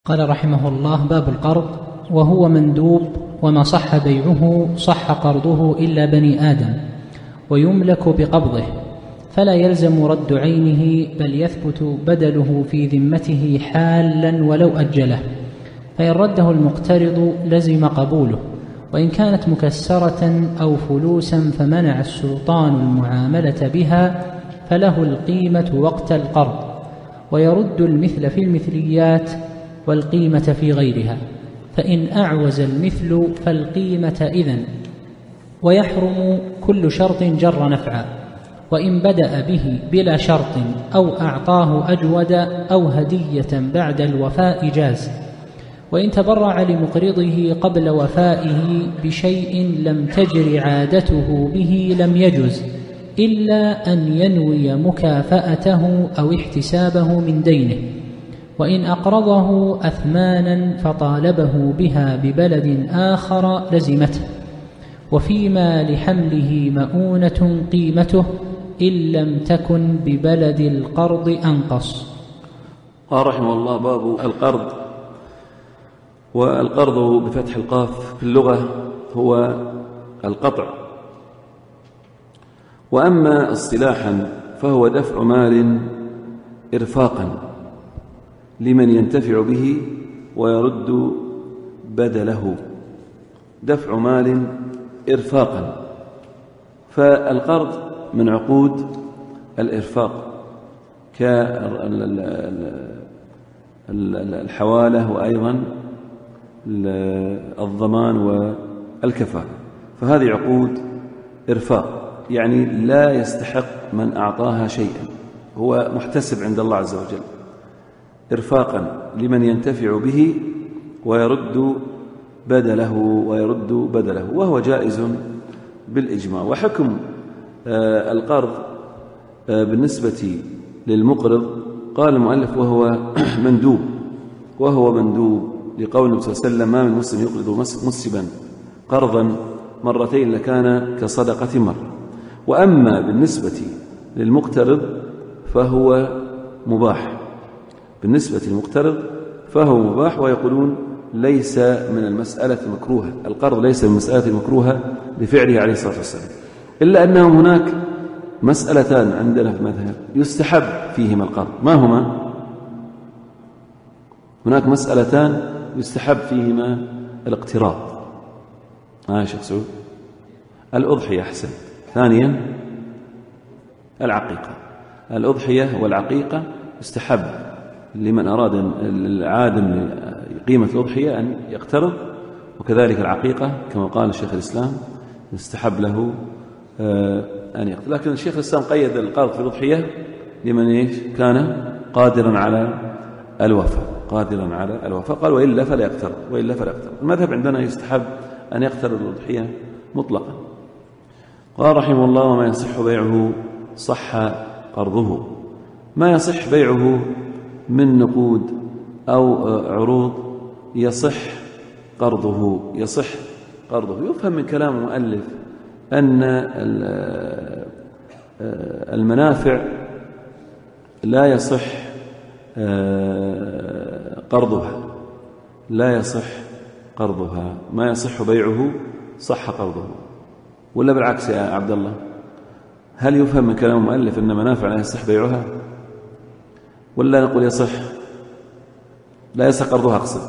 قال رحمه الله: باب القرض. وهو مندوب، وما صح بيعه صح قرضه إلا بني آدم، ويملك بقبضه، فلا يلزم رد عينه، بل يثبت بدله في ذمته حالا ولو أجله، فإن رده المقترض لزم قبوله، وإن كانت مكسرة أو فلوسا فمنع السلطان المعاملة بها فله القيمة وقت القرض، ويرد المثل في المثليات والقيمة في غيرها، فإن أعوز المثل فالقيمة إذن، ويحرم كل شرط جر نفعا، وإن بدأ به بلا شرط أو أعطاه أجود أو هدية بعد الوفاء جاز، وإن تبرع لمقرضه قبل وفائه بشيء لم تجر عادته به لم يجز، إلا أن ينوي مكافأته أو احتسابه من دينه، وإن أقرضه أثمانا فطالبه بها ببلد آخر لزمته، وفيما لحمله مؤونة قيمته إن لم تكن ببلد القرض أنقص. قال رحمه الله: باب القرض. والقرض بفتح القاف في اللغة هو القطع، وأما اصطلاحا فهو دفع مال إرفاقا لمن ينتفع به ويرد بدله. دفع مال إرفاقا، فالقرض من عقود الإرفاق كالحوالة وأيضا الضمان والكفالة، فهذه عقود إرفاق، يعني لا يستحق من أعطاها شيئا، هو محتسب عند الله عز وجل، إرفاقا لمن ينتفع به ويرد بدله وهو جائز بالإجماع. وحكم القرض بالنسبة للمقرض قال المؤلف: وهو مندوب لقول النبي صلى الله عليه وسلم: ما من مسلم يقرض مسلما قرضا مرتين لكان كصدقة مرة. وأما بالنسبة للمقترض فهو مباح، ويقولون ليس من المسألة المكروهة، القرض ليس من المسألة المكروهة لفعله عليه الصلاة والسلام، إلا أنهم هناك مسألتان عندنا في المذهب يستحب فيهما القرض. ما هما؟ هناك مسألتان يستحب فيهما الاقتراض. يا شيخ سعود، الأضحية أحسن، ثانيا العقيقة. الأضحية والعقيقة يستحب لمن أراد العادم لقيمة الأضحية أن يقترض، وكذلك العقيقة كما قال الشيخ الإسلام يستحب له أن يقترض. لكن الشيخ الإسلام قيد القرض في الأضحية لمن كان قادرا على الوفاء، قال: وإلا فلا يقترض. المذهب عندنا يستحب أن يقترض الأضحية مطلقا. قال رحمه الله: وما يصح بيعه صح قرضه. ما يصح بيعه من نقود أو عروض يصح قرضه. يفهم من كلام المؤلف أن المنافع لا يصح قرضها، ما يصح بيعه صح قرضه. ولا بالعكس يا عبد الله؟ هل يفهم من كلام المؤلف أن منافع لا يصح بيعها، ولا نقول يصح؟ لا يصح قرضها أقصد.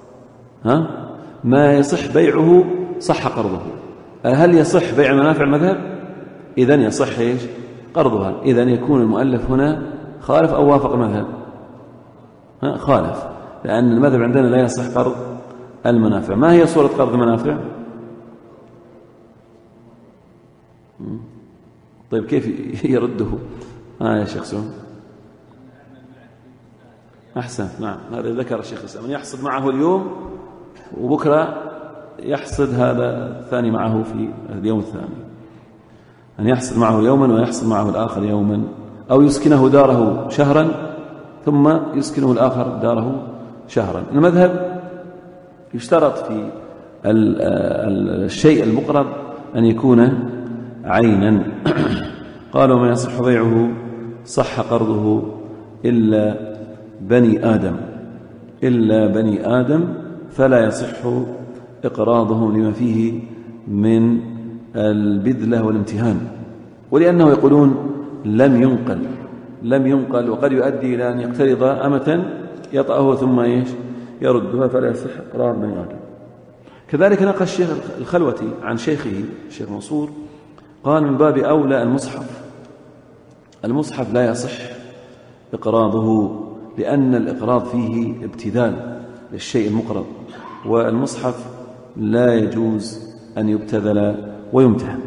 ما يصح بيعه صح قرضه. هل يصح بيع منافع المذهب؟ إذن يصح قرضها. إذن يكون المؤلف هنا خالف أو وافق المذهب؟ خالف، لأن المذهب عندنا لا يصح قرض المنافع. ما هي صورة قرض المنافع؟ طيب كيف يرده؟ يا شيخ سعود أحسن. نعم، هذا ذكر الشيخ الإسلام أن يحصد معه اليوم، وبكرة يحصد هذا الثاني معه في اليوم الثاني، أن يحصد معه يوما ويحصد معه الآخر يوما، أو يسكنه داره شهرا ثم يسكنه الآخر داره شهرا. المذهب يشترط في الشيء المقرض أن يكون عينا. قالوا: ما يصح بيعه صح قرضه إلا بني آدم. إلا بني آدم، فلا يصح إقراضهم لما فيه من البذلة والامتهان. ولأنه يقولون لم ينقل وقد يؤدي إلى أن يقترض أمة يطأه ثم يردها، فلا يصح إقراض بني آدم. كذلك نقل الشيخ الخلوتي عن شيخه الشيخ منصور قال من باب أولى المصحف لا يصح إقراضه، لأن الإقراض فيه ابتذال للشيء المقرض، والمصحف لا يجوز أن يبتذل ويمتهن.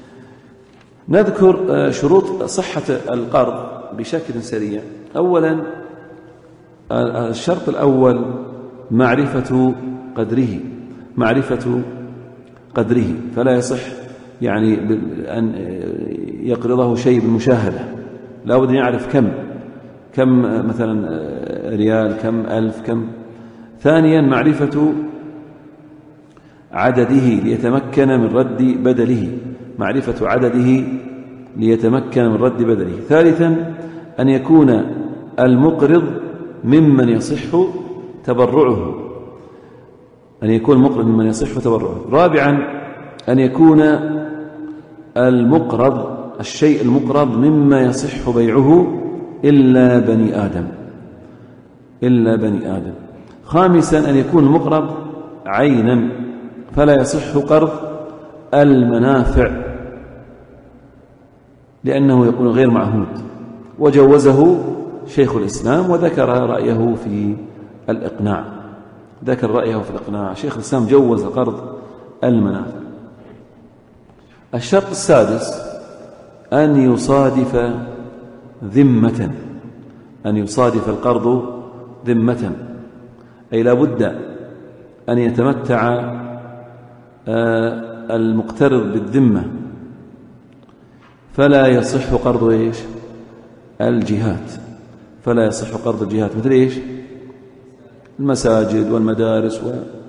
نذكر شروط صحة القرض بشكل سريع. أولا الشرط الأول معرفة قدره، فلا يصح يعني أن يقرضه شيء بالمشاهدة، لا بد أن يعرف كم مثلا ريال، كم ألف، كم. ثانيا معرفة عدده ليتمكن من رد بدله. ثالثا أن يكون المقرض ممن يصح تبرعه، رابعا أن يكون الشيء المقرض مما يصح بيعه إلا بني آدم. خامسا أن يكون المقرض عينا، فلا يصح قرض المنافع لأنه يكون غير معهود. وجوزه شيخ الإسلام وذكر رأيه في الإقناع. شيخ الإسلام جوز قرض المنافع. الشرط السادس أن يصادف القرض ذمة، أي لا بد أن يتمتع المقترض بالذمة، فلا يصح قرض الجهات، مثل المساجد والمدارس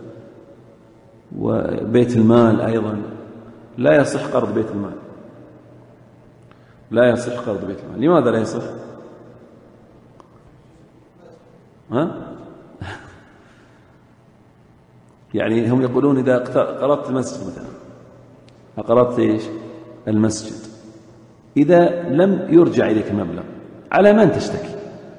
وبيت المال. أيضا لا يصح قرض بيت المال. لماذا لا يصح؟ يعني هم يقولون إذا قرضت المسجد مثلا، المسجد، إذا لم يرجع إليك المبلغ، على من تشتكي؟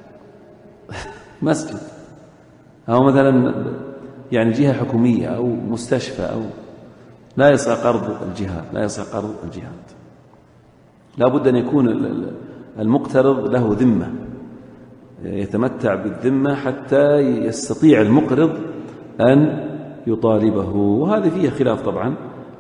مسجد أو مثلا يعني جهة حكومية أو مستشفى، أو لا يصح قرض الجهات. لا بد أن يكون المقترض له ذمة، يتمتع بالذمة حتى يستطيع المقرض أن يطالبه. وهذه فيها خلاف طبعا،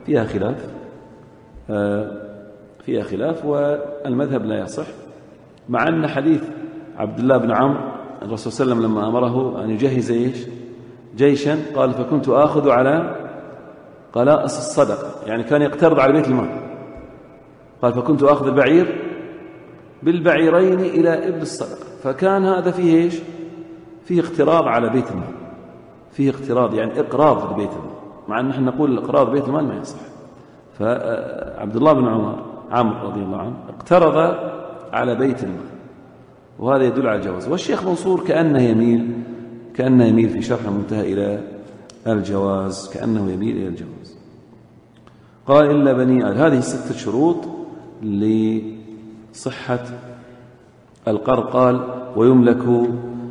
فيها خلاف والمذهب لا يصح، مع أن حديث عبد الله بن عمرو الرسول صلى الله عليه وسلم لما أمره أن يجهز جيشا قال فكنت آخذ على قلائص الصدقة، يعني كان يقترض على بيت المال. قال فكنت آخذ البعير بالبعيرين إلى إبل الصدقة، فكان هذا فيه فيه اقتراض على بيت المال، يعني إقراض لبيت المال، مع أن نحن نقول الإقراض بيت المال ما يصح. فعبد الله بن عمرو رضي الله عنه اقترض على بيت المال، وهذا يدل على الجواز. والشيخ منصور كأنه يميل في شرح المنتهى إلى الجواز، قال إلا بني آدم. هذه 6 شروط لصحة القرض. قال ويملك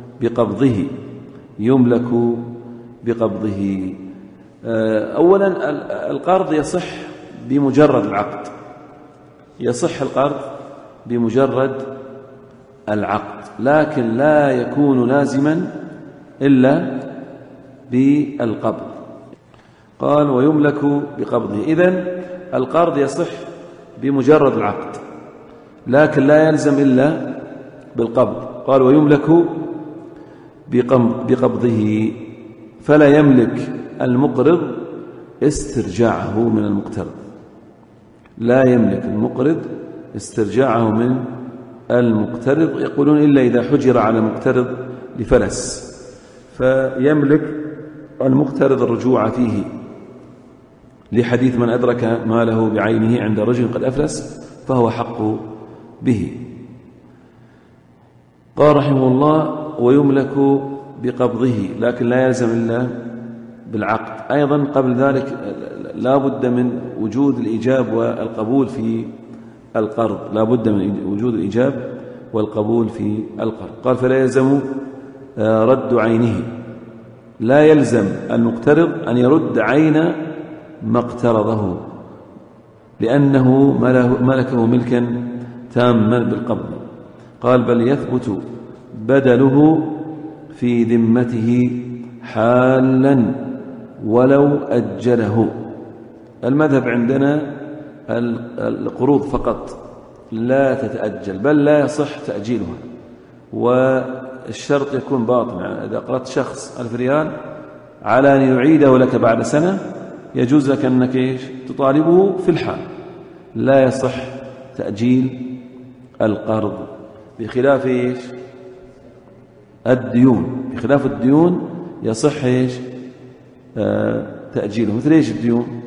بقبضه. أولا القرض يصح بمجرد العقد، لكن لا يكون لازما إلا بالقبض. قال ويملك بقبضه. إذن القرض يصح بمجرد العقد، لكن لا يلزم إلا بالقبض. قال ويملك بقبضه، فلا يملك المقرض استرجاعه من المقترض. يقولون إلا إذا حجر على مقترض لفلس، فيملك المقترض الرجوع فيه، لحديث من أدرك ماله بعينه عند رجل قد أفلس فهو حق به. قال رحمه الله ويملك بقبضه، لكن لا يلزم إلا بالعقد. أيضا قبل ذلك لا بد من وجود الإيجاب والقبول في القرض، لا بد من وجود الإيجاب والقبول في القرض. قال فلا يلزم رد عينه، لا يلزم المقترض أن يرد عين ما اقترضه لأنه ملكه ملكا تاما بالقبض. قال بل يثبت بدله في ذمته حالا ولو أجله. المذهب عندنا القروض فقط لا تتأجل، بل لا يصح تأجيلها، والشرط يكون باطن. يعني إذا قرضت شخص 1000 ريال على أن يعيده لك بعد سنة، يجوز لك أنك تطالبه في الحال، لا يصح تأجيل القرض، بخلاف الديون. بخلاف الديون يصح تأجيله. مثل الديون؟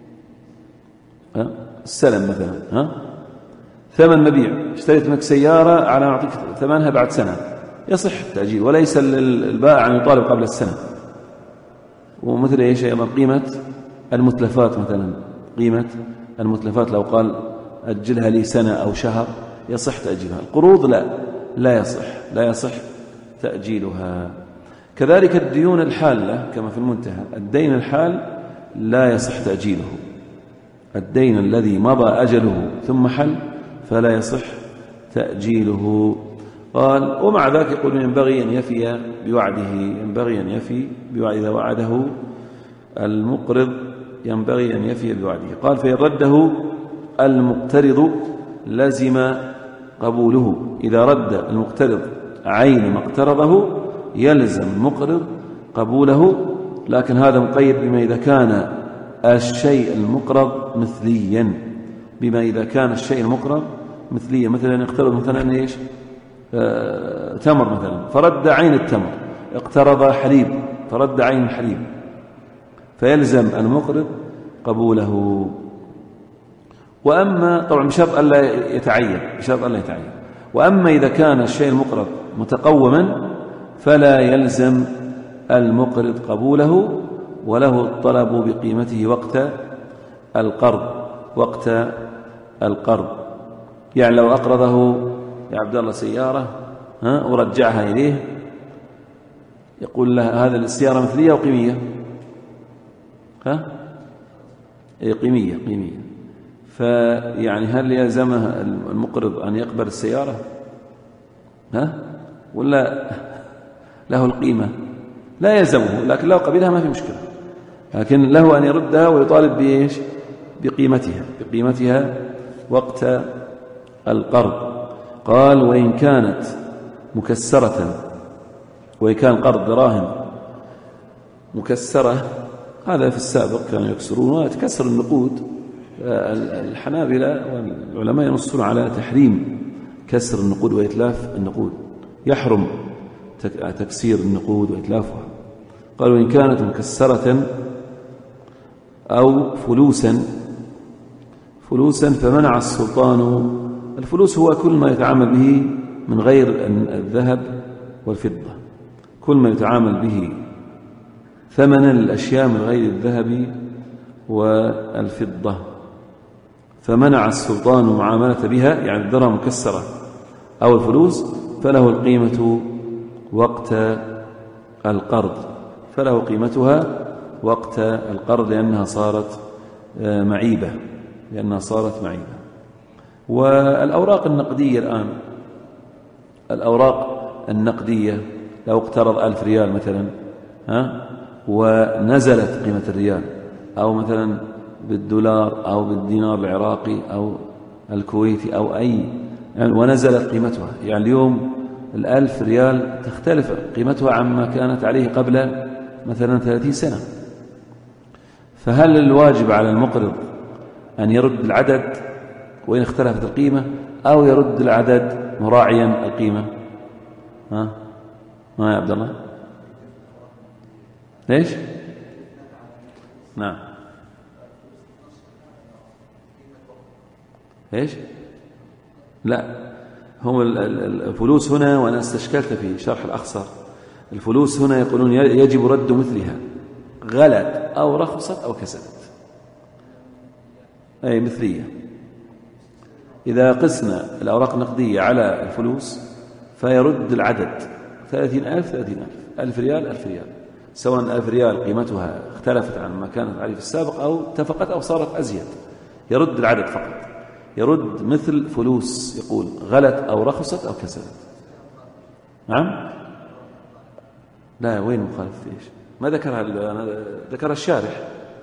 السلم مثلا، ثمن مبيع، اشتريت منك سيارة على أن أعطيك ثمنها بعد سنة، يصح التأجيل، وليس البائع أن يطالب قبل السنة. ومثل أيضا قيمة المتلفات، مثلا قيمة المتلفات لو قال أجلها لي سنة أو شهر يصح تأجيلها. القروض لا يصح تأجيلها. كذلك الديون الحالة كما في المنتهى، الدين الحال لا يصح تأجيله. الدين الذي مضى أجله ثم حل فلا يصح تأجيله. قال ومع ذلك يقول ينبغي أن يفي بوعده، ينبغي أن يفي بوعده، إذا وعده المقرض ينبغي أن يفي بوعده. قال فإن رده المقترض لزم قبوله. إذا رد المقترض عين ما اقترضه يلزم المقرض قبوله، لكن هذا مقيد بما إذا كان الشيء المقرض مثليا، بما إذا كان الشيء المقرض مثليا. مثلا اقترض مثلا تمر مثلا، فرد عين التمر. اقترض حليب فرد عين الحليب، فيلزم المقرض قبوله. وأما طبعا بشرط ألا يتعين، وأما إذا كان الشيء المقرض متقوما فلا يلزم المقرض قبوله، وله الطلب بقيمته وقت القرض. يعني لو أقرضه يا عبد الله سيارة ورجعها إليه، يقول له هذا السيارة مثلية وقيمية، قيمية. فيعني هل يلزمه المقرض أن يقبل السيارة ولا له القيمة؟ لا يلزمه، لكن لو قبلها ما في مشكلة، لكن له أن يردها ويطالب بقيمتها وقت القرض. قال وإن كانت مكسرة، وإن كان قرض دراهم مكسرة، هذا في السابق كانوا يكسرون ويتكسر النقود. الحنابلة والعلماء ينصون على تحريم كسر النقود وإتلاف النقود، يحرم تكسير النقود وإتلافها. قالوا إن كانت مكسرة أو فلوسا فمنع السلطان. الفلوس هو كل ما يتعامل به من غير الذهب والفضة، كل ما يتعامل به ثمنا للأشياء من غير الذهب والفضة. فمنع السلطان معاملة بها، يعني الدرهم مكسرة أو الفلوس، فله القيمة وقت القرض، فله قيمتها وقت القرض، لأنها صارت معيبة. والأوراق النقدية الآن، الأوراق النقدية لو اقترض 1000 ريال مثلا ونزلت قيمة الريال، أو مثلا بالدولار أو بالدينار العراقي أو الكويتي أو ونزلت قيمتها، يعني اليوم 1000 ريال تختلف قيمتها عما كانت عليه قبل مثلا 30 سنة. فهل الواجب على المقرض أن يرد العدد وإن اختلفت القيمة، أو يرد العدد مراعيا القيمة؟ ما يا عبد الله ليش؟ نعم ليش؟ لا، هم الفلوس هنا، وأنا استشكلت في شرح الأخصر الفلوس هنا يقولون يجب رد مثلها غلت أو رخصت أو كسبت، أي مثلية. إذا قسنا الأوراق النقدية على الفلوس فيرد العدد 30,000 1000 ريال 1000 ريال، سواء 1000 ريال قيمتها اختلفت عن ما كانت عليه في السابق أو اتفقت أو صارت أزيد، يرد العدد فقط، يرد مثل فلوس، يقول غلت أو رخصت أو كسبت. نعم؟ لا، وين مخالفة إيش؟ ما ذكرها، ذكر الشارح.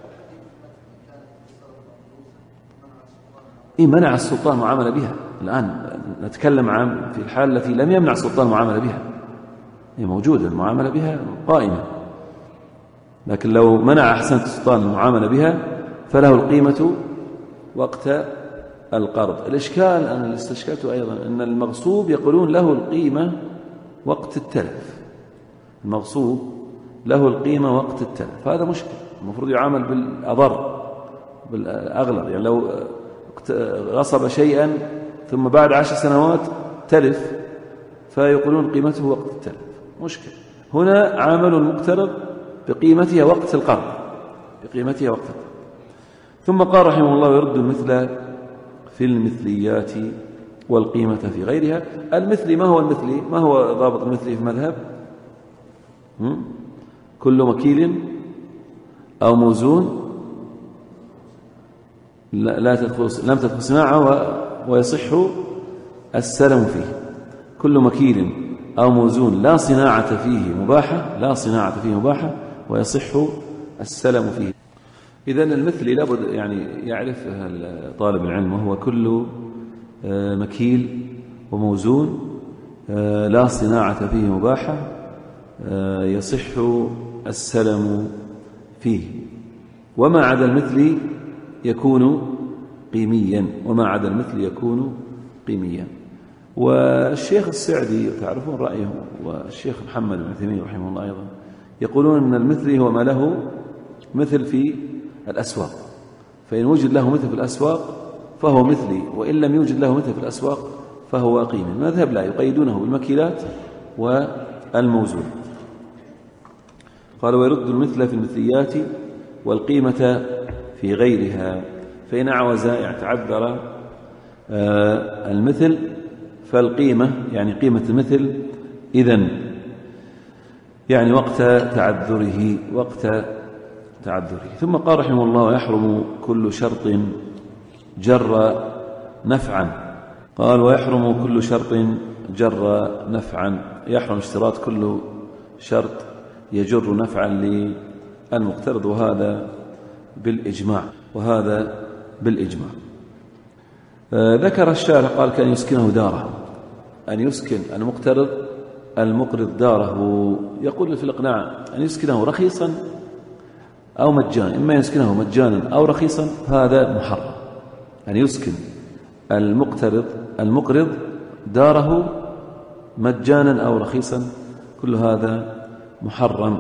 منع السلطان المعاملة بها. الآن نتكلم عن في الحال التي لم يمنع السلطان المعاملة بها، هي موجودة المعاملة بها قائمة، لكن لو منع أحسنت السلطان المعاملة بها فله القيمة وقت القرض. الإشكال أنا اللي استشكلته أيضا أن المغصوب يقولون له القيمة وقت التلف، المغصوب له القيمة وقت التلف، هذا مشكل. المفروض يعامل بالأضر بالأغلب، يعني لو غصب شيئا ثم بعد 10 سنوات تلف فيقولون قيمته وقت التلف، مشكل. هنا عاملوا المقترض بقيمتها وقت القرض، بقيمتها وقت القرض. ثم قال رحمه الله: يرد المثل في المثليات والقيمة في غيرها. المثلي، ما هو المثلي؟ ما هو ضابط المثلي في المذهب؟ كل مكيل أو موزون لم تدخل صناعة ويصح السلم فيه. كل مكيل أو موزون لا صناعة فيه مباحة ويصح السلم فيه. إذن المثلي لابد يعني يعرف طالب العلم، وهو كل مكيل وموزون لا صناعة فيه مباحة يصح السلم فيه. وما عدا المثل يكون قيميا. والشيخ السعدي تعرفون رأيه، والشيخ محمد بن عثيمين رحمه الله أيضا، يقولون أن المثل هو ما له مثل في الأسواق، فإن وجد له مثل في الأسواق فهو مثلي، وإن لم يوجد له مثل في الأسواق فهو قيمي. المذهب لا، يقيدونه بالمكيلات والموزون. قال: ويرد المثل في المثليات والقيمة في غيرها، فإن أعوز تعذر المثل فالقيمة، يعني قيمة المثل إذن يعني وقت تعذره. ثم قال رحمه الله: يحرم كل شرط جر نفعا. قال: ويحرم كل شرط جر نفعا، يحرم اشتراط كل شرط يجر نفعا للمقترض، وهذا بالإجماع. ذكر الشارع قال: كأن يسكنه داره، أن يسكن المقرض داره. يقول في الإقناع أن يسكنه رخيصا أو مجانا، إما يسكنه مجانا أو رخيصا، هذا محرم. أن يسكن المقرض داره مجانا أو رخيصا، كل هذا محرم.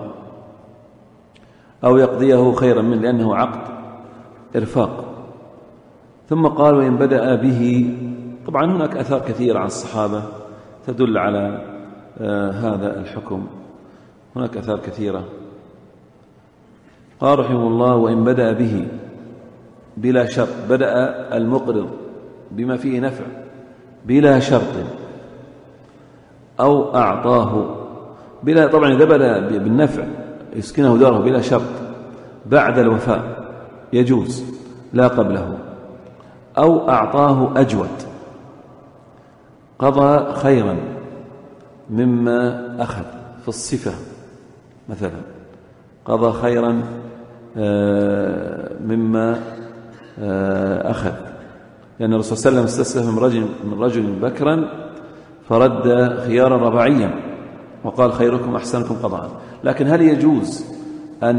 أو يقضيه خيرا منه، لأنه عقد إرفاق. ثم قال: وإن بدأ به. طبعا هناك أثار كثيرة عن الصحابة تدل على هذا الحكم، هناك أثار كثيرة. قال رحمه الله: وإن بدأ به بلا شرط، بدأ المقرض بما فيه نفع بلا شرط أو أعطاه بلا، طبعا إذا بدأ بالنفع يسكنه داره بلا شرط بعد الوفاء يجوز لا قبله، أو أعطاه أجود، قضى خيرا مما أخذ في الصفة مثلا، قضى خيرا مما أخذ، لأن الرسول صلى الله عليه وسلم استسلف من رجل بكرا فرد خيارا رباعيا وقال: خيركم أحسنكم قضاء. لكن هل يجوز أن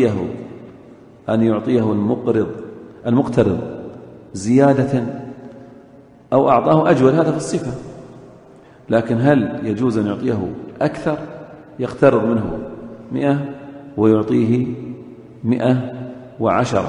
يعطيه المقترض زيادة أو أعطاه أجود؟ هذا في الصفة. لكن هل يجوز أن يعطيه أكثر، يقترض منه 100 ويعطيه 110؟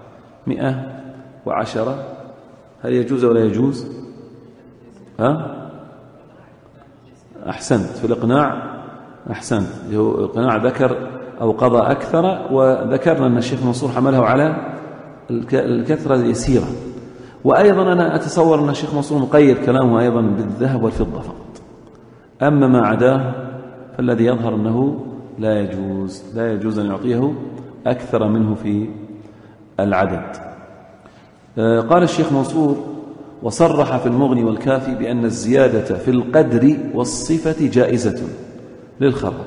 هل يجوز ولا يجوز؟ أحسنت، في الإقناع أحسنت، القناع ذكر أو قضى أكثر، وذكرنا أن الشيخ منصور حمله على الكثرة اليسيرة. وأيضا أنا أتصور أن الشيخ منصور مقيد كلامه أيضا بالذهب والفضة فقط، أما ما عداه فالذي يظهر أنه لا يجوز أن يعطيه أكثر منه في العدد. قال الشيخ منصور: وصرح في المغني والكافي بأن الزيادة في القدر والصفة جائزة للخبر،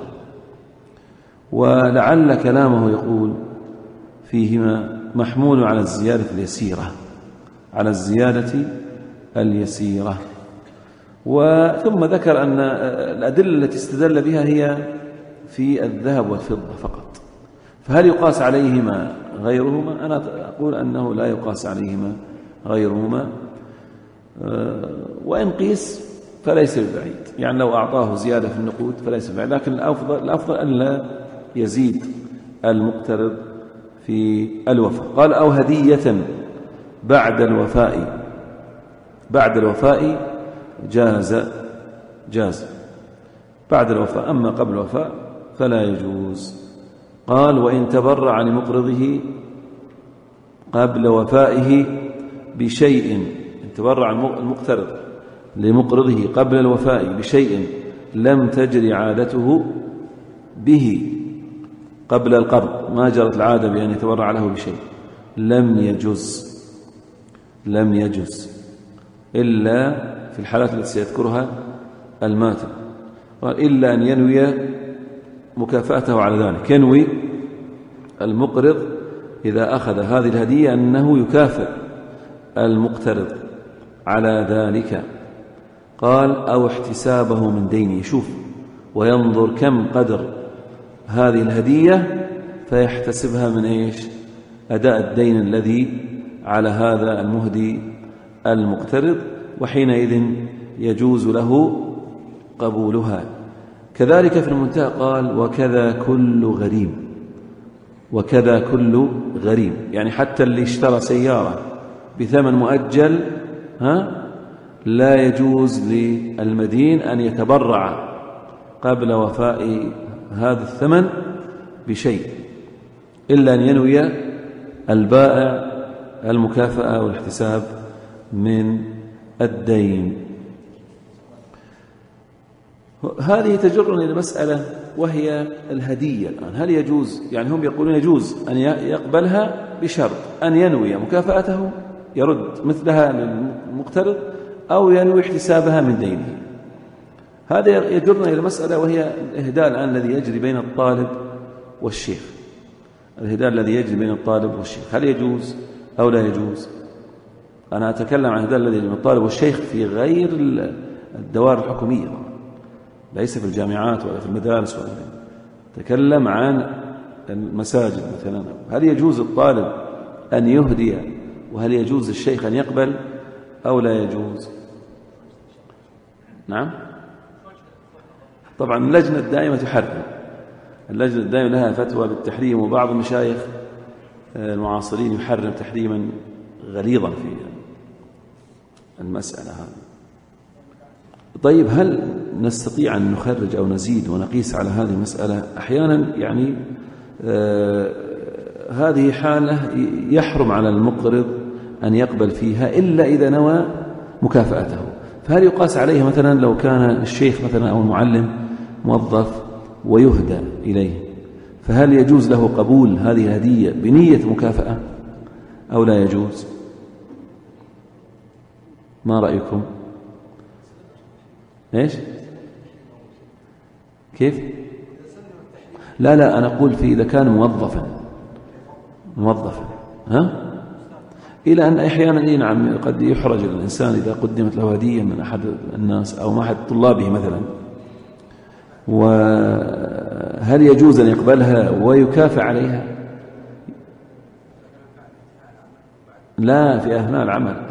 ولعل كلامه يقول فيهما محمول على الزيادة اليسيرة، وثم ذكر أن الأدلة التي استدل بها هي في الذهب والفضة فقط، فهل يقاس عليهما غيرهما؟ أنا أقول أنه لا يقاس عليهما غيرهما، وإن قيس فليس ببعيد، يعني لو أعطاه زيادة في النقود فليس ببعيد، لكن الأفضل أن لا يزيد المقترض في الوفاء. قال: أو هدية بعد الوفاء جاز بعد الوفاء، أما قبل الوفاء فلا يجوز. قال: وإن تبرع لمقرضه قبل وفائه بشيء، إن تبرع المقترض لمقرضه قبل الوفاء بشيء لم تجري عادته به قبل القرض، ما جرت العادة بأن يتبرع له بشيء، لم يجوز إلا في الحالات التي سيذكرها الماتن. قال: إلا أن ينوي مكافأته على ذلك، ينوي المقرض إذا أخذ هذه الهدية أنه يكافئ المقترض على ذلك. قال: أو احتسابه من دينه، يشوف وينظر كم قدر هذه الهدية فيحتسبها من إيش؟ أداء الدين الذي على هذا المهدي المقترض، وحينئذ يجوز له قبولها. كذلك في المنتهى قال: وكذا كل غريم، يعني حتى اللي اشترى سيارة بثمن مؤجل لا يجوز للمدين أن يتبرع قبل وفاء هذا الثمن بشيء، إلا أن ينوي البائع المكافأة والاحتساب من الدين. هذه تجرنا إلى مسألة وهي الهدية الآن. هل يجوز؟ يعني هم يقولون يجوز أن يقبلها بشرط أن ينوي مكافأته، يرد مثلها للمقترض، أو ينوي احتسابها من دينه. هذا يجرنا إلى مسألة وهي الإهداء الآن الذي يجري بين الطالب والشيخ. هل يجوز أو لا يجوز؟ أنا أتكلم عن الإهداء الذي يجري بين الطالب والشيخ في غير الدوائر الحكومية، ليس في الجامعات ولا في المدارس ولا تكلم عن المساجد مثلا. هل يجوز الطالب أن يهدي، وهل يجوز الشيخ أن يقبل أو لا يجوز؟ نعم، طبعا اللجنة الدائمة تحرم، اللجنة الدائمة لها فتوى بالتحريم، وبعض المشايخ المعاصرين يحرم تحريما غليظا في المسألة هذه. طيب، هل نستطيع أن نخرج أو نزيد ونقيس على هذه المسألة؟ أحيانا يعني هذه حالة يحرم على المقرض أن يقبل فيها إلا إذا نوى مكافأته، فهل يقاس عليه مثلا لو كان الشيخ مثلا أو المعلم موظف ويهدى إليه، فهل يجوز له قبول هذه الهدية بنية مكافأة أو لا يجوز؟ ما رأيكم؟ إيش؟ كيف؟ لا أنا أقول إذا كان موظفا إلى أن أحيانا نعم قد يحرج الإنسان إذا قدمت له هدية من أحد الناس أو ما أحد طلابه مثلا، وهل يجوز أن يقبلها ويكافئ عليها؟ لا، في أثناء العمل.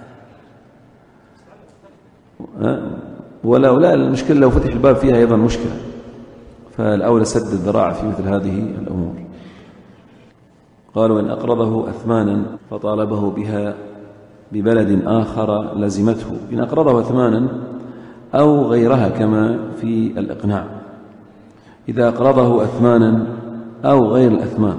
لا المشكلة لو فتح الباب فيها أيضا مشكلة، فالأولى سد الذراع في مثل هذه الأمور. قالوا: إن أقرضه أثمانا فطالبه بها ببلد آخر لزمته، إن أقرضه أثمانا أو غيرها كما في الإقناع. إذا أقرضه أثمانا أو غير الأثمان،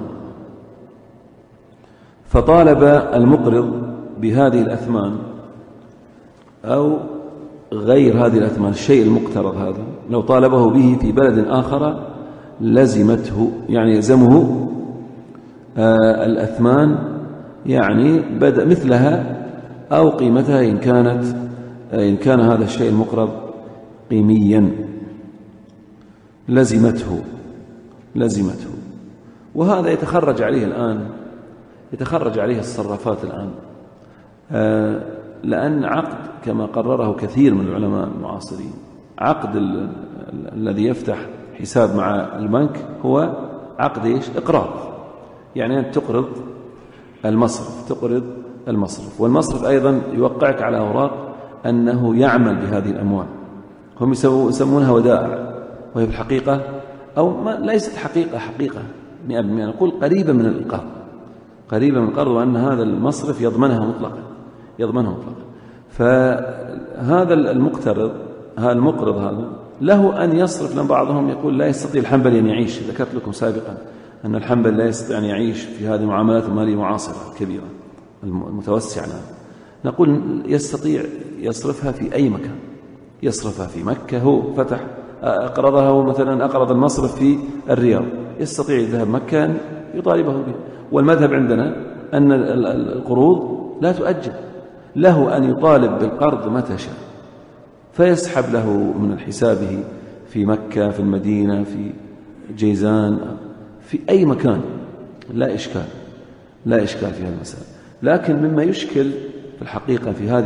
فطالب المقرض بهذه الأثمان أو غير هذه الأثمان، الشيء المقترض هذا لو طالبه به في بلد آخر لزمته، يعني يلزمه الأثمان، يعني بدأ مثلها أو قيمتها إن كان هذا الشيء المقرض قيميا لزمته. وهذا يتخرج عليه الصرافات الآن، لأن عقد كما قرره كثير من العلماء المعاصرين، عقد الذي يفتح حساب مع البنك هو عقد إقراض، يعني أن تقرض المصرف، والمصرف أيضا يوقعك على أوراق أنه يعمل بهذه الأموال. هم يسمونها ودائع، وهي في الحقيقة أو ليست حقيقة 100%، نقول قريبة من القرض، وأن هذا المصرف يضمنها مطلقا. فهذا المقرض هذا له أن يصرف، لأن بعضهم يقول لا يستطيع الحنبلي أن يعيش. ذكرت لكم سابقا أن الحنبلي لا يستطيع أن يعيش في هذه المعاملات المالية المعاصرة الكبيرة المتوسعة. نقول يستطيع يصرفها في أي مكان، يصرفها في مكة، هو فتح أقرضها، هو مثلا أقرض المصرف في الرياض، يستطيع يذهب مكة يطالبه به. والمذهب عندنا أن القروض لا تؤجل، له أن يطالب بالقرض متى شاء، فيسحب له من حسابه في مكة، في المدينة، في جيزان، في أي مكان، لا إشكال في هذه المسألة. لكن مما يشكل في الحقيقة في هذه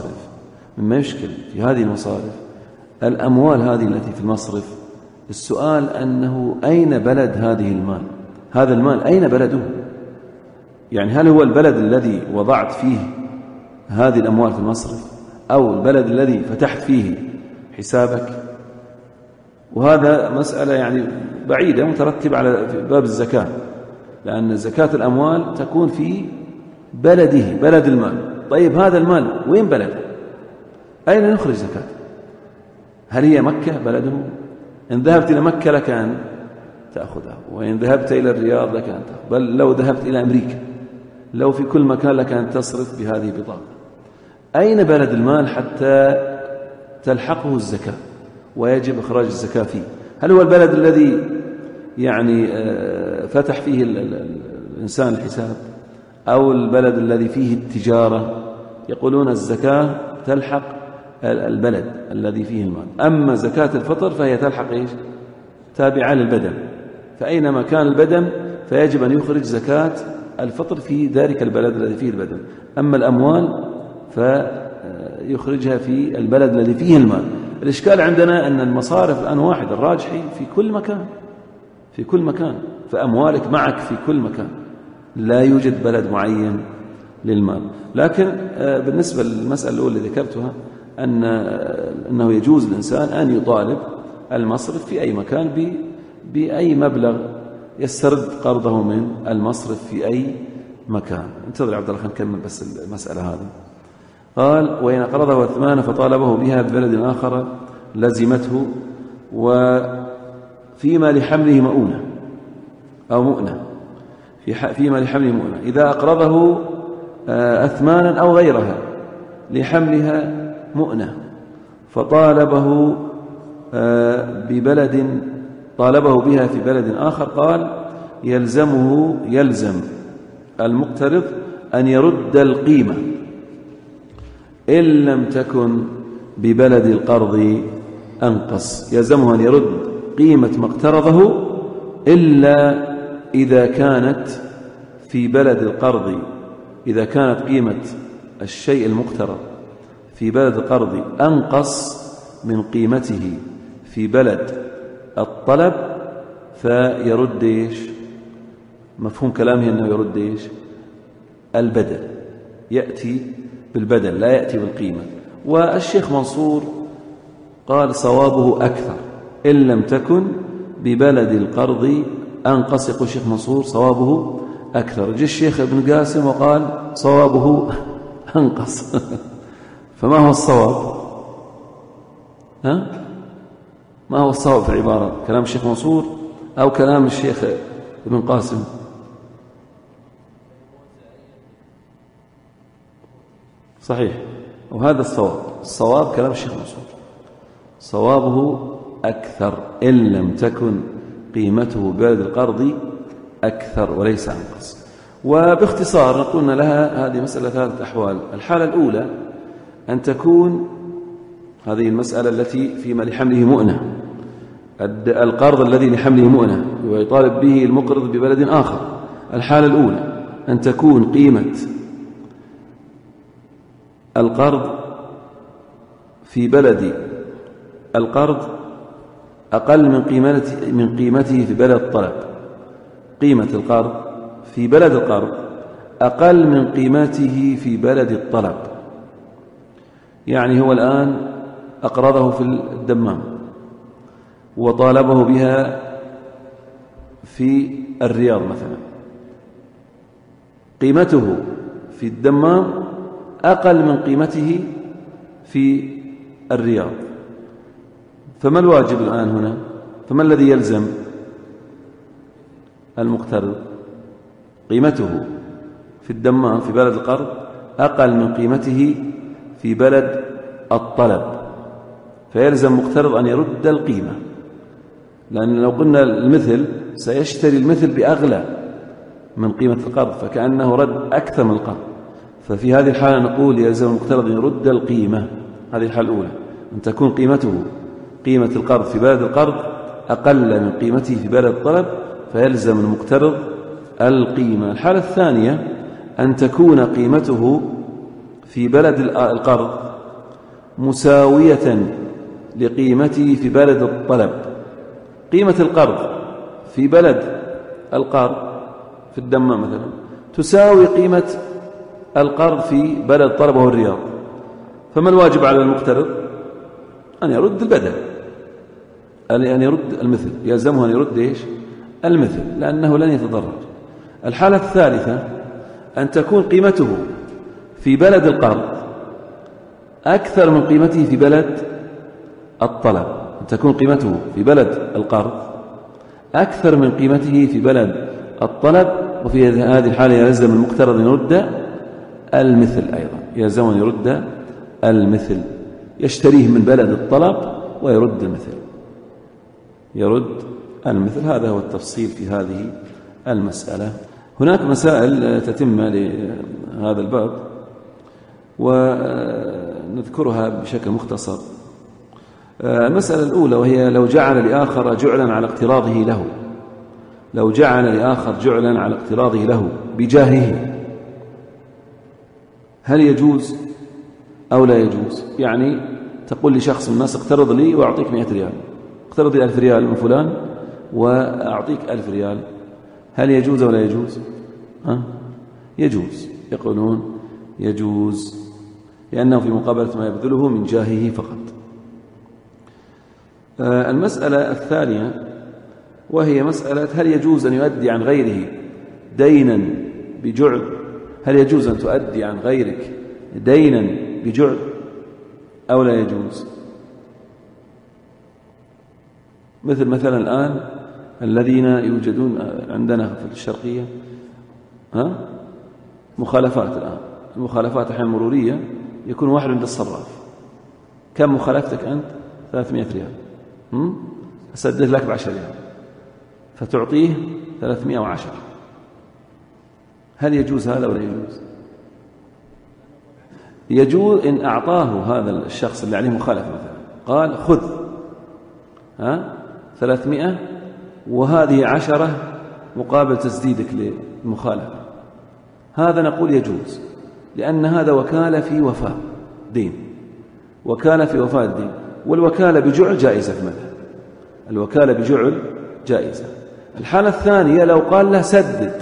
المصارف الأموال هذه التي في المصرف، السؤال أنه أين بلد هذا المال أين بلده؟ يعني هل هو البلد الذي وضعت فيه هذه الأموال في المصرف، أو البلد الذي فتحت فيه حسابك؟ وهذا مسألة يعني بعيدة مترتبة على باب الزكاة، لأن زكاة الأموال تكون في بلد المال. طيب هذا المال وين بلده؟ أين نخرج زكاة؟ هل هي مكة بلده؟ إن ذهبت إلى مكة لك أن تأخذها، وإن ذهبت إلى الرياض لك أن تأخذ، بل لو ذهبت إلى أمريكا، لو في كل مكان لك أن تصرف بهذه البطاقة. أين بلد المال حتى تلحقه الزكاة ويجب إخراج الزكاة فيه؟ هل هو البلد الذي يعني فتح فيه الإنسان الحساب، أو البلد الذي فيه التجارة؟ يقولون الزكاة تلحق البلد الذي فيه المال، أما زكاة الفطر فهي تلحق تابعة للبدن، فأينما كان البدن فيجب أن يخرج زكاة الفطر في ذلك البلد الذي فيه البدن، أما الأموال فيخرجها في البلد الذي فيه المال. الإشكال عندنا أن المصارف الآن واحد، الراجحي في كل مكان، فأموالك معك في كل مكان، لا يوجد بلد معين للمال. لكن بالنسبة للمسألة الأولى اللي ذكرتها، أنه يجوز الإنسان أن يطالب المصرف في أي مكان بأي مبلغ يسترد قرضه من المصرف في أي مكان. انتظر عبد الله، خلينا نكمل بس المسألة هذه. قال: وإن أقرضه أثمان فطالبه بها ببلد آخر لزمته، وفيما لحمله مؤونة أو مؤنة، فيما لحمله مؤنة، إذا أقرضه أثمانا أو غيرها لحملها مؤنة، فطالبه طالبه بها في بلد آخر، قال: يلزم المقترض أن يرد القيمة إن لم تكن ببلد القرض أنقص. يلزمه أن يرد قيمة ما اقترضه إلا إذا كانت في بلد القرض، إذا كانت قيمة الشيء المقترض في بلد القرض أنقص من قيمته في بلد الطلب، فيرد إيش؟ مفهوم كلامه أنه يرد إيش؟ البدل، يأتي بالبدل لا يأتي بالقيمة. والشيخ منصور قال صوابه أكثر إن لم تكن ببلد القرض أنقص. يقول الشيخ منصور صوابه أكثر. جاء الشيخ ابن قاسم وقال صوابه أنقص. فما هو الصواب؟ ما هو الصواب في العبارة؟ كلام الشيخ منصور أو كلام الشيخ ابن قاسم؟ صحيح، وهذا الصواب كلام الشيخ منصور، صوابه أكثر إن لم تكن قيمته بلد القرض أكثر وليس أنقص. وباختصار قلنا لها هذه مسألة 3 أحوال. الحالة الأولى أن تكون هذه المسألة التي فيما لحمله مؤنة، القرض الذي لحمله مؤنة ويطالب به المقرض ببلد آخر. الحالة الأولى أن تكون قيمة القرض في بلد القرض أقل من قيمته في بلد الطلب. قيمة القرض في بلد القرض أقل من قيمته في بلد الطلب. يعني هو الآن أقرضه في الدمام وطالبه بها في الرياض مثلا، قيمته في الدمام أقل من قيمته في الرياض. فما الواجب الآن هنا؟ فما الذي يلزم المقترض؟ قيمته في الدمام في بلد القرض أقل من قيمته في بلد الطلب، فيلزم المقترض أن يرد القيمة، لأن لو قلنا المثل سيشتري المثل بأغلى من قيمة القرض، فكأنه رد أكثر من القرض. ففي هذه الحالة نقول يلزم المقترض أن يرد القيمة. هذه الحالة الأولى، أن تكون قيمة القرض في بلد القرض أقل من قيمته في بلد الطلب، فيلزم المقترض القيمة. الحالة الثانية أن تكون قيمته في بلد القرض مساوية لقيمته في بلد الطلب. قيمة القرض في بلد القرض في الدمام مثلا تساوي قيمة القرض في بلد الطلب وهو الرياض. فما الواجب على المقترض؟ أن يرد البدل، أن يرد المثل، يلزمه أن يرد إيش؟ المثل، لأنه لن يتضرر. الحالة الثالثة أن تكون قيمته في بلد القرض أكثر من قيمته في بلد الطلب. أن تكون قيمته في بلد القرض أكثر من قيمته في بلد الطلب، وفي هذه الحالة يلزم المقترض أن يرد المثل أيضا، يلزم أن يرد المثل، يشتريه من بلد الطلب ويرد المثل، يرد المثل. هذا هو التفصيل في هذه المسألة. هناك مسائل تتم لهذا الباب ونذكرها بشكل مختصر. المسألة الأولى وهي لو جعل لآخر جعلا على اقتراضه له، لو جعل لآخر جعلا على اقتراضه له بجاهه، هل يجوز أو لا يجوز؟ يعني تقول لشخص من الناس اقترض لي وأعطيك 100 ريال، اقترض لي 1000 ريال من فلان وأعطيك 1000 ريال، هل يجوز أو لا يجوز؟ يجوز، يقولون يجوز، لأنه في مقابلة ما يبذله من جاهه فقط. المسألة الثانية وهي مسألة هل يجوز أن يؤدي عن غيره دينا بجعل؟ هل يجوز أن تؤدي عن غيرك دينا بجعل أو لا يجوز؟ مثلا الآن الذين يوجدون عندنا في الشرقية مخالفات. الآن المخالفات أحيانا مرورية يكون واحد عند الصراف، كم مخالفتك أنت؟ 300 ريال، أسدد لك ب10 ريال، فتعطيه 310. هل يجوز هذا ولا يجوز؟ يجوز إن أعطاه هذا الشخص اللي عليه مخالفة مثلا، قال خذ 300 وهذه 10 مقابل تسديدك للمخالفة، هذا نقول يجوز، لأن هذا وكالة في وفاء دين، وكالة في وفاء الدين، والوكالة بجعل جائزة في المذهب، الوكالة بجعل جائزة. الحالة الثانية لو قال له سدد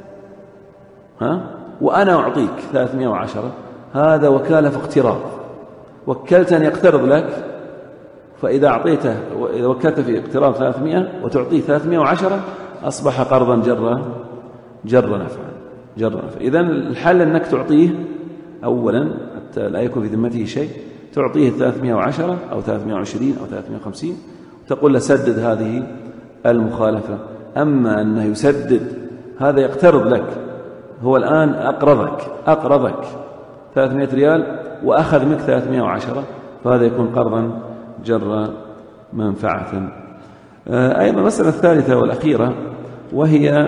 وأنا أعطيك 310، هذا وكالة في اقتراض، وكلت أن يقترض لك، فإذا أعطيته إذا وكلت في اقتراض 300 وتعطيه 310 أصبح قرضا جر نفعا. إذن الحل أنك تعطيه أولا حتى لا يكون في ذمته شيء، تعطيه 310 أو 320 أو 350 تقول له سدد هذه المخالفة. أما أنه يسدد هذا يقترض لك، هو الآن أقرضك 300 ريال وأخذ منك 310، فهذا يكون قرضا جر منفعة. أيضا المسألة الثالثة والأخيرة، وهي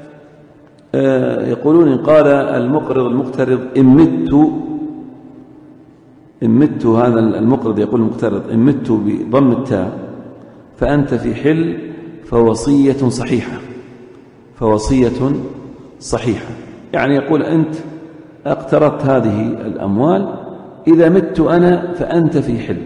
يقولون إن قال المقرض المقترض إن مت هذا المقرض يقول المقترض إن مت بضم التاء فأنت في حل فوصية صحيحة. يعني يقول أنت اقترضت هذه الأموال، إذا مت أنا فأنت في حل،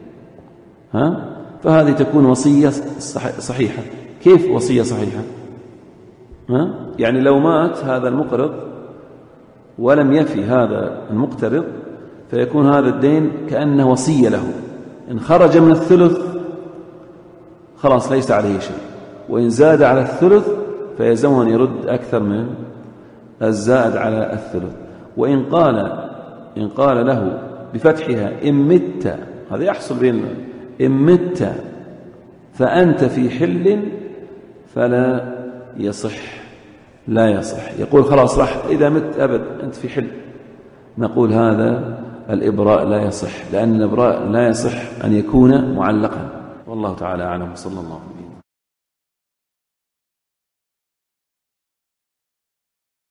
فهذه تكون وصية صحيحة. كيف وصية صحيحة؟ يعني لو مات هذا المقرض ولم يفي هذا المقترض فيكون هذا الدين كأنه وصية له، إن خرج من الثلث خلاص ليس عليه شيء، وإن زاد على الثلث فيلزمه أن يرد أكثر من الزائد على الثلث. وإن قال له بفتحها إن مت، هذا يحصل بين إن مت فأنت في حل فلا يصح، يقول خلاص راح إذا مت أبد أنت في حل، نقول هذا الإبراء لا يصح، لأن الإبراء لا يصح أن يكون معلقا. والله تعالى أعلم. صلى الله عليه وسلم.